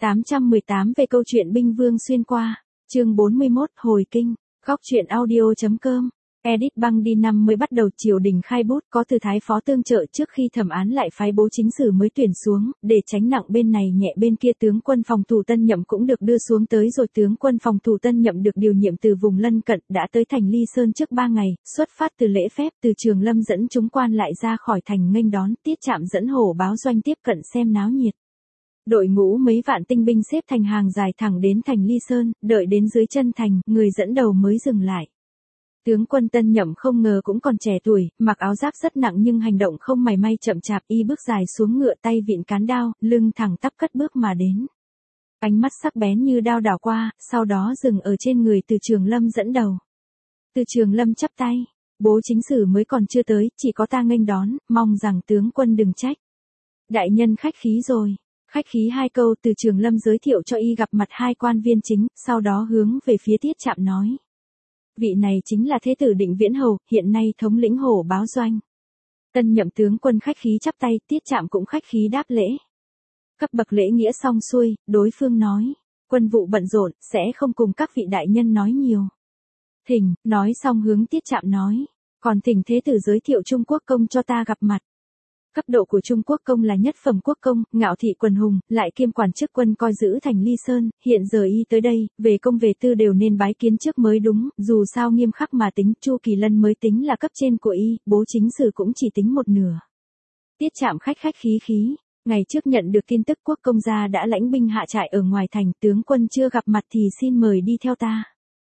818 về câu chuyện binh vương xuyên qua, chương 41 hồi kinh, góc truyện audio.com. Edit băng đi năm mới bắt đầu triều đình khai bút có từ thái phó tương trợ trước khi thẩm án lại phái bố chính sử mới tuyển xuống, để tránh nặng bên này nhẹ bên kia tướng quân phòng thủ Tân Nhậm cũng được đưa xuống tới rồi tướng quân phòng thủ Tân Nhậm được điều nhiệm từ vùng lân cận đã tới thành Ly Sơn trước 3 ngày, xuất phát từ lễ phép từ Trường Lâm dẫn chúng quan lại ra khỏi thành nghênh đón, Tiết Trạm dẫn hổ báo doanh tiếp cận xem náo nhiệt. Đội ngũ mấy vạn tinh binh xếp thành hàng dài thẳng đến thành Ly Sơn, đợi đến dưới chân thành, người dẫn đầu mới dừng lại. Tướng quân Tân Nhậm không ngờ cũng còn trẻ tuổi, mặc áo giáp rất nặng nhưng hành động không mảy may chậm chạp, y bước dài xuống ngựa tay vịn cán đao, lưng thẳng tắp cất bước mà đến. Ánh mắt sắc bén như đao đảo qua, sau đó dừng ở trên người Từ Trường Lâm dẫn đầu. Từ Trường Lâm chắp tay, bố chính sử mới còn chưa tới, chỉ có ta nghênh đón, mong rằng tướng quân đừng trách. Đại nhân khách khí rồi. Khách khí hai câu Từ Trường Lâm giới thiệu cho y gặp mặt hai quan viên chính, sau đó hướng về phía Tiết Trạm nói. Vị này chính là Thế tử Định Viễn Hầu, hiện nay thống lĩnh hổ báo doanh. Tân Nhậm tướng quân khách khí chắp tay, Tiết Trạm cũng khách khí đáp lễ. Cấp bậc lễ nghĩa xong xuôi, đối phương nói, quân vụ bận rộn, sẽ không cùng các vị đại nhân nói nhiều. Thỉnh, nói xong hướng Tiết Trạm nói, còn thỉnh Thế tử giới thiệu Trung Quốc công cho ta gặp mặt. Cấp độ của Trung Quốc công là nhất phẩm quốc công, ngạo thị quần hùng, lại kiêm quản chức quân coi giữ thành Ly Sơn, hiện giờ y tới đây, về công về tư đều nên bái kiến trước mới đúng, dù sao nghiêm khắc mà tính, Chu Kỳ Lân mới tính là cấp trên của y, bố chính sử cũng chỉ tính một nửa. Tiết Trạm khách khí, ngày trước nhận được tin tức quốc công gia đã lãnh binh hạ trại ở ngoài thành, tướng quân chưa gặp mặt thì xin mời đi theo ta.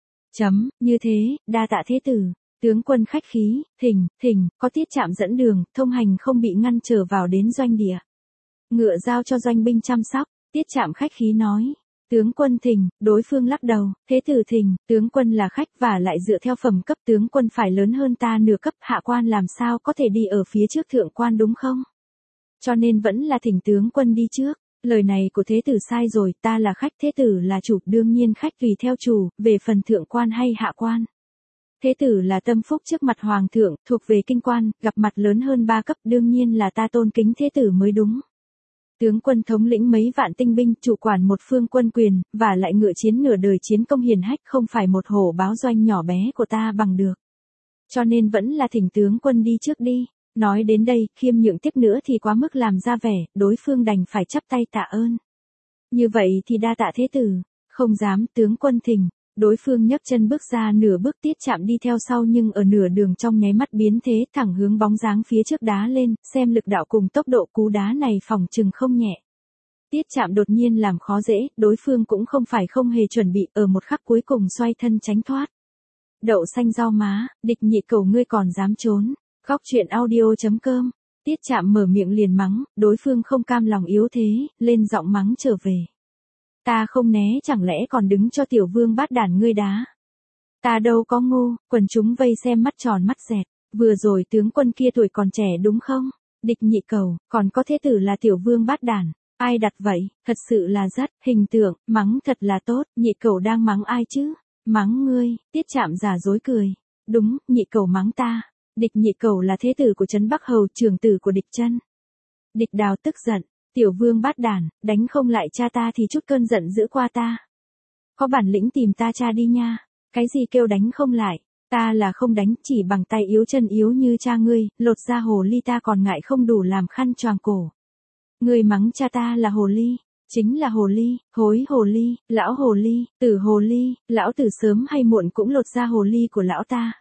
Như thế, đa tạ thế tử. Tướng quân khách khí, thỉnh, có Tiết Trạm dẫn đường, thông hành không bị ngăn trở vào đến doanh địa. Ngựa giao cho doanh binh chăm sóc, Tiết Trạm khách khí nói. Tướng quân thỉnh, đối phương lắc đầu, thế tử thỉnh, tướng quân là khách và lại dựa theo phẩm cấp tướng quân phải lớn hơn ta nửa cấp, hạ quan làm sao có thể đi ở phía trước thượng quan đúng không? Cho nên vẫn là thỉnh tướng quân đi trước. Lời này của thế tử sai rồi, ta là khách, thế tử là chủ, đương nhiên khách tùy theo chủ, về phần thượng quan hay hạ quan. Thế tử là tâm phúc trước mặt hoàng thượng, thuộc về kinh quan, gặp mặt lớn hơn 3 cấp, đương nhiên là ta tôn kính thế tử mới đúng. Tướng quân thống lĩnh mấy vạn tinh binh, chủ quản một phương quân quyền, và lại ngựa chiến nửa đời chiến công hiển hách, không phải một hổ báo doanh nhỏ bé của ta bằng được. Cho nên vẫn là thỉnh tướng quân đi trước đi. Nói đến đây, khiêm nhượng tiếp nữa thì quá mức làm ra vẻ, đối phương đành phải chắp tay tạ ơn. Như vậy thì đa tạ thế tử, không dám, tướng quân thỉnh. Đối phương nhấc chân bước ra nửa bước, Tiết Trạm đi theo sau nhưng ở nửa đường trong nháy mắt biến thế, thẳng hướng bóng dáng phía trước đá lên, xem lực đạo cùng tốc độ cú đá này phòng chừng không nhẹ. Tiết Trạm đột nhiên làm khó dễ, đối phương cũng không phải không hề chuẩn bị, ở một khắc cuối cùng xoay thân tránh thoát. Đậu xanh rau má, địch nhị cầu ngươi còn dám trốn. Góc truyện audio.com. Tiết Trạm mở miệng liền mắng, đối phương không cam lòng yếu thế, lên giọng mắng trở về. Ta không né chẳng lẽ còn đứng cho tiểu vương bát đản ngươi đá. Ta đâu có ngu, quần chúng vây xem mắt tròn mắt dẹt, vừa rồi tướng quân kia tuổi còn trẻ đúng không? Địch nhị cầu, còn có thế tử là tiểu vương bát đản, ai đặt vậy, thật sự là rất, hình tượng, mắng thật là tốt, nhị cầu đang mắng ai chứ? Mắng ngươi, Tiết Trạm giả dối cười. Đúng, nhị cầu mắng ta. Địch nhị cầu là thế tử của Trấn Bắc Hầu, trưởng tử của địch chân. Địch Đào tức giận. Tiểu vương bát đản, đánh không lại cha ta thì chút cơn giận giữ qua ta. Có bản lĩnh tìm ta cha đi nha. Cái gì kêu đánh không lại, ta là không đánh, chỉ bằng tay yếu chân yếu như cha ngươi, lột ra hồ ly ta còn ngại không đủ làm khăn choàng cổ. Ngươi mắng cha ta là hồ ly, chính là hồ ly, hối hồ ly, lão hồ ly, tử hồ ly, lão tử sớm hay muộn cũng lột ra hồ ly của lão ta.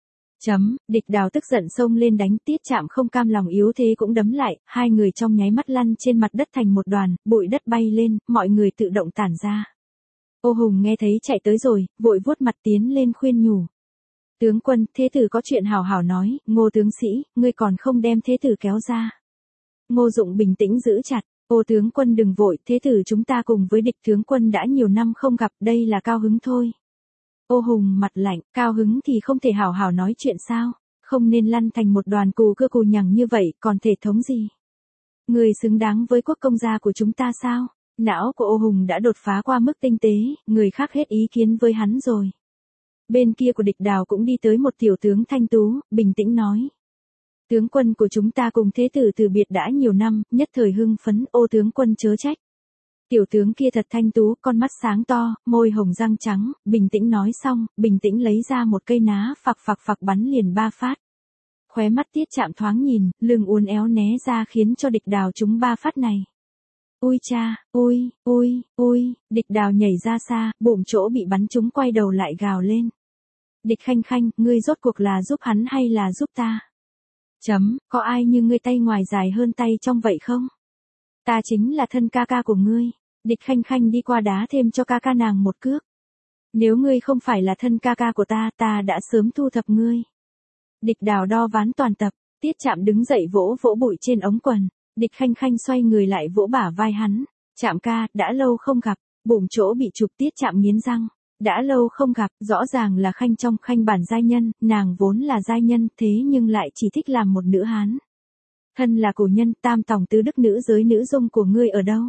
Địch Đào tức giận xông lên đánh, Tiết Trạm không cam lòng yếu thế cũng đấm lại, hai người trong nháy mắt lăn trên mặt đất thành một đoàn, bụi đất bay lên, mọi người tự động tản ra. Ô Hùng nghe thấy chạy tới rồi, vội vuốt mặt tiến lên khuyên nhủ. Tướng quân, thế tử có chuyện hào hào nói, Ngô tướng sĩ, ngươi còn không đem thế tử kéo ra. Ngô Dụng bình tĩnh giữ chặt, ô tướng quân đừng vội, thế tử chúng ta cùng với địch tướng quân đã nhiều năm không gặp, đây là cao hứng thôi. Ô Hùng mặt lạnh, cao hứng thì không thể hào hào nói chuyện sao, không nên lăn thành một đoàn cù cưa cù nhằng như vậy, còn thể thống gì. Người xứng đáng với quốc công gia của chúng ta sao? Não của Ô Hùng đã đột phá qua mức tinh tế, người khác hết ý kiến với hắn rồi. Bên kia của Địch Đào cũng đi tới một tiểu tướng thanh tú, bình tĩnh nói. Tướng quân của chúng ta cùng thế tử từ biệt đã nhiều năm, nhất thời hưng phấn, ô tướng quân chớ trách. Tiểu tướng kia thật thanh tú, con mắt sáng to, môi hồng răng trắng, bình tĩnh nói xong, bình tĩnh lấy ra một cây ná phạc phạc phạc bắn liền 3 phát. Khóe mắt Tiết Chạm thoáng nhìn, lưng uốn éo né ra khiến cho Địch Đào trúng 3 phát này. Ui cha, ui, Địch Đào nhảy ra xa, bụng chỗ bị bắn trúng quay đầu lại gào lên. Địch Khanh Khanh, ngươi rốt cuộc là giúp hắn hay là giúp ta? Có ai như ngươi tay ngoài dài hơn tay trong vậy không? Ta chính là thân ca ca của ngươi. Địch Khanh Khanh đi qua đá thêm cho ca ca nàng một cước. Nếu ngươi không phải là thân ca ca của ta, ta đã sớm thu thập ngươi. Địch Đào đo ván toàn tập, Tiết Chạm đứng dậy vỗ vỗ bụi trên ống quần. Địch Khanh Khanh xoay người lại vỗ bả vai hắn. Chạm ca, đã lâu không gặp, bụng chỗ bị chụp Tiết Chạm nghiến răng. Đã lâu không gặp, rõ ràng là Khanh trong Khanh bản giai nhân, nàng vốn là giai nhân, thế nhưng lại chỉ thích làm một nữ hán. Thân là cổ nhân, tam tòng tứ đức nữ giới nữ dung của ngươi ở đâu?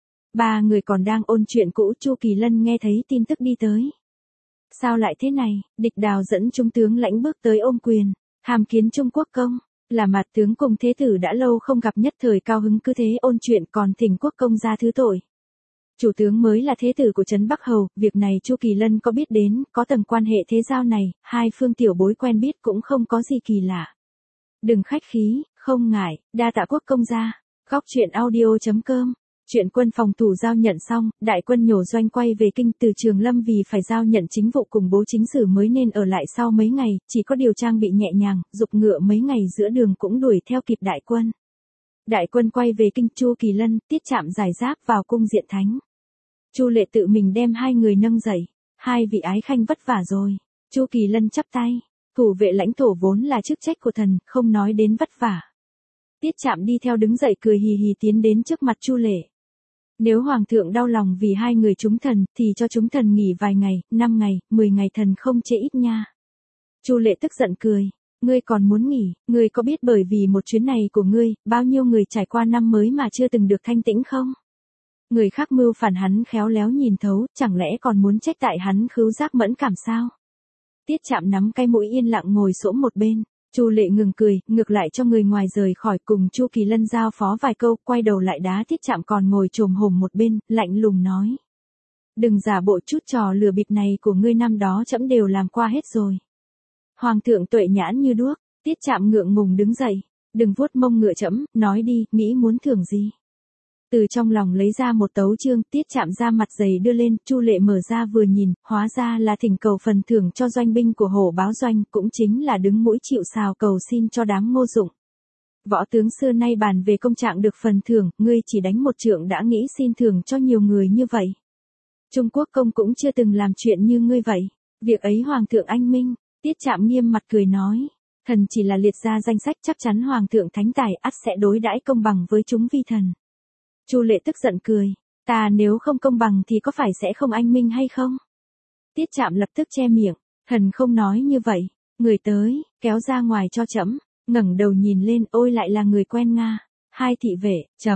3 người còn đang ôn chuyện cũ, Chu Kỳ Lân nghe thấy tin tức đi tới. Sao lại thế này? Địch Đào dẫn trung tướng Lãnh bước tới ôm quyền, hàm kiến Trung Quốc công, là mặt tướng cùng thế tử đã lâu không gặp, nhất thời cao hứng cứ thế ôn chuyện, còn thỉnh quốc công ra thứ tội. Chủ tướng mới là thế tử của Trấn Bắc Hầu, việc này Chu Kỳ Lân có biết đến, có tầng quan hệ thế giao này, hai phương tiểu bối quen biết cũng không có gì kỳ lạ. Đừng khách khí, không ngại, đa tạ quốc công gia. Góc truyện audio.com. Chuyện quân phòng thủ giao nhận xong, đại quân nhổ doanh quay về kinh, từ Trường Lâm vì phải giao nhận chính vụ cùng bố chính sử mới nên ở lại sau mấy ngày, chỉ có điều trang bị nhẹ nhàng, giục ngựa mấy ngày giữa đường cũng đuổi theo kịp đại quân. Đại quân quay về kinh, Chu Kỳ Lân, Tiết Chạm giải giáp vào cung diện thánh. Chu Lệ tự mình đem 2 người nâng dậy, 2 vị ái khanh vất vả rồi. Chu Kỳ Lân chắp tay, thủ vệ lãnh thổ vốn là chức trách của thần, không nói đến vất vả. Tiết Chạm đi theo đứng dậy cười hì hì tiến đến trước mặt Chu Lệ. Nếu hoàng thượng đau lòng vì 2 người chúng thần, thì cho chúng thần nghỉ vài ngày, 5 ngày, 10 ngày, thần không chê ít nha. Chu Lệ tức giận cười, ngươi còn muốn nghỉ, ngươi có biết bởi vì một chuyến này của ngươi, bao nhiêu người trải qua năm mới mà chưa từng được thanh tĩnh không? Người khác mưu phản hắn khéo léo nhìn thấu, chẳng lẽ còn muốn trách tại hắn khứu giác mẫn cảm sao? Tiết Chạm nắm cái mũi yên lặng ngồi xổm một bên. Chu Lệ ngừng cười, ngược lại cho người ngoài rời khỏi, cùng Chu Kỳ Lân giao phó vài câu, quay đầu lại đá Tiết Chạm còn ngồi chồm hổm một bên, lạnh lùng nói. Đừng giả bộ, chút trò lừa bịp này của ngươi năm đó trẫm đều làm qua hết rồi. Hoàng thượng tuệ nhãn như đuốc. Tiết Chạm ngượng ngùng đứng dậy. Đừng vuốt mông ngựa trẫm, nói đi, nghĩ muốn thưởng gì? Từ trong lòng lấy ra một tấu chương, Tiết Chạm ra mặt dày đưa lên, Chu Lệ mở ra vừa nhìn, hóa ra là thỉnh cầu phần thưởng cho doanh binh của Hổ Báo doanh, cũng chính là đứng mũi chịu sào cầu xin cho đám Ngô Dụng. Võ tướng xưa nay bàn về công trạng được phần thưởng, ngươi chỉ đánh một trượng đã nghĩ xin thưởng cho nhiều người như vậy. Trung Quốc công cũng chưa từng làm chuyện như ngươi vậy. Việc ấy hoàng thượng anh minh. Tiết Chạm nghiêm mặt cười nói, thần chỉ là liệt ra danh sách, chắc chắn hoàng thượng thánh tài ắt sẽ đối đãi công bằng với chúng vi thần. Chu Lệ tức giận cười, ta nếu không công bằng thì có phải sẽ không anh minh hay không? Tiết Chạm lập tức che miệng, thần không nói như vậy. Người tới, kéo ra ngoài cho trẫm. Ngẩng đầu nhìn lên, ôi lại là người quen Nga. 2 thị vệ,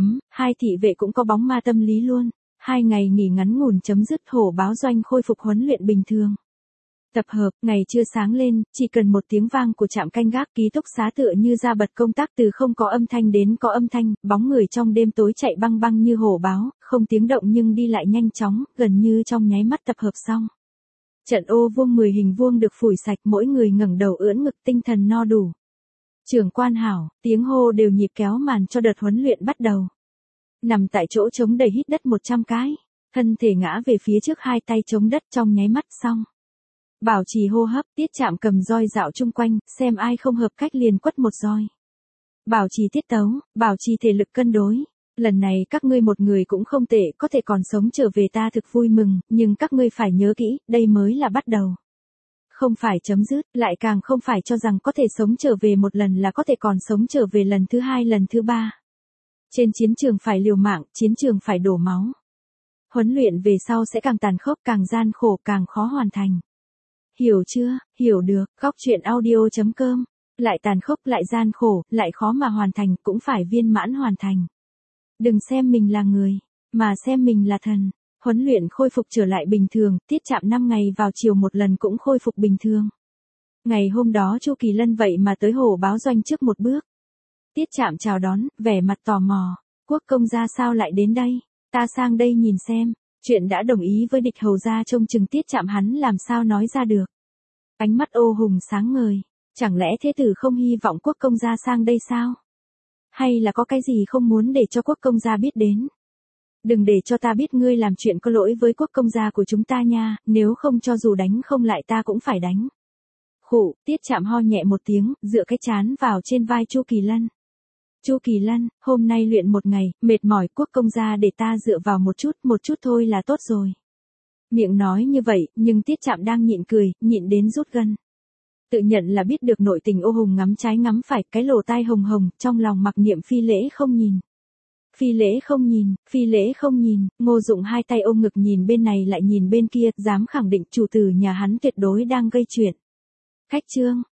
2 thị vệ cũng có bóng ma tâm lý luôn. 2 ngày nghỉ ngắn ngủn chấm dứt, Hổ Báo doanh khôi phục huấn luyện bình thường. Tập hợp, ngày chưa sáng lên, chỉ cần một tiếng vang của trạm canh gác, ký túc xá tựa như ra bật công tác, từ không có âm thanh đến có âm thanh, bóng người trong đêm tối chạy băng băng như hổ báo, không tiếng động nhưng đi lại nhanh chóng, gần như trong nháy mắt tập hợp xong. Trận ô vuông 10 hình vuông được phủi sạch, mỗi người ngẩng đầu ưỡn ngực, tinh thần no đủ. Trưởng quan hảo, tiếng hô đều nhịp kéo màn cho đợt huấn luyện bắt đầu. Nằm tại chỗ trống đầy hít đất 100 cái, thân thể ngã về phía trước, 2 tay chống đất, trong nháy mắt xong. Bảo trì hô hấp, Tiết Chạm cầm roi dạo chung quanh, xem ai không hợp cách liền quất một roi. Bảo trì tiết tấu, bảo trì thể lực cân đối. Lần này các ngươi một người cũng không tệ, có thể còn sống trở về ta thực vui mừng, nhưng các ngươi phải nhớ kỹ, đây mới là bắt đầu. Không phải chấm dứt, lại càng không phải cho rằng có thể sống trở về một lần là có thể còn sống trở về lần thứ 2, lần thứ 3. Trên chiến trường phải liều mạng, chiến trường phải đổ máu. Huấn luyện về sau sẽ càng tàn khốc, càng gian khổ, càng khó hoàn thành. Hiểu chưa? Hiểu được. Góc truyện audio.com. Lại tàn khốc, lại gian khổ, lại khó mà hoàn thành, cũng phải viên mãn hoàn thành. Đừng xem mình là người, mà xem mình là thần. Huấn luyện khôi phục trở lại bình thường, Tiết Chạm 5 ngày vào chiều một lần cũng khôi phục bình thường. Ngày hôm đó Chu Kỳ Lân vậy mà tới Hổ Báo doanh trước một bước. Tiết Chạm chào đón, vẻ mặt tò mò. Quốc công gia sao lại đến đây? Ta sang đây nhìn xem, chuyện đã đồng ý với địch hầu gia trông chừng Tiết Trạm hắn làm sao nói ra được. Ánh mắt Ô Hùng sáng ngời, chẳng lẽ thế tử không hy vọng quốc công gia sang đây sao? Hay là có cái gì không muốn để cho quốc công gia biết đến? Đừng để cho ta biết ngươi làm chuyện có lỗi với quốc công gia của chúng ta nha, nếu không cho dù đánh không lại ta cũng phải đánh. Khụ, Tiết Trạm ho nhẹ một tiếng, dựa cái trán vào trên vai Chu Kỳ Lân. Chu Kỳ Lân, hôm nay luyện một ngày, mệt mỏi, quốc công gia để ta dựa vào một chút thôi là tốt rồi. Miệng nói như vậy, nhưng Tiết Trạm đang nhịn cười, nhịn đến rút gân. Tự nhận là biết được nội tình Ô Hùng ngắm trái ngắm phải, cái lỗ tai hồng hồng, trong lòng mặc niệm phi lễ không nhìn. Phi lễ không nhìn, phi lễ không nhìn, Ngô Dụng hai tay ôm ngực nhìn bên này lại nhìn bên kia, dám khẳng định chủ tử nhà hắn tuyệt đối đang gây chuyện. Khách trương,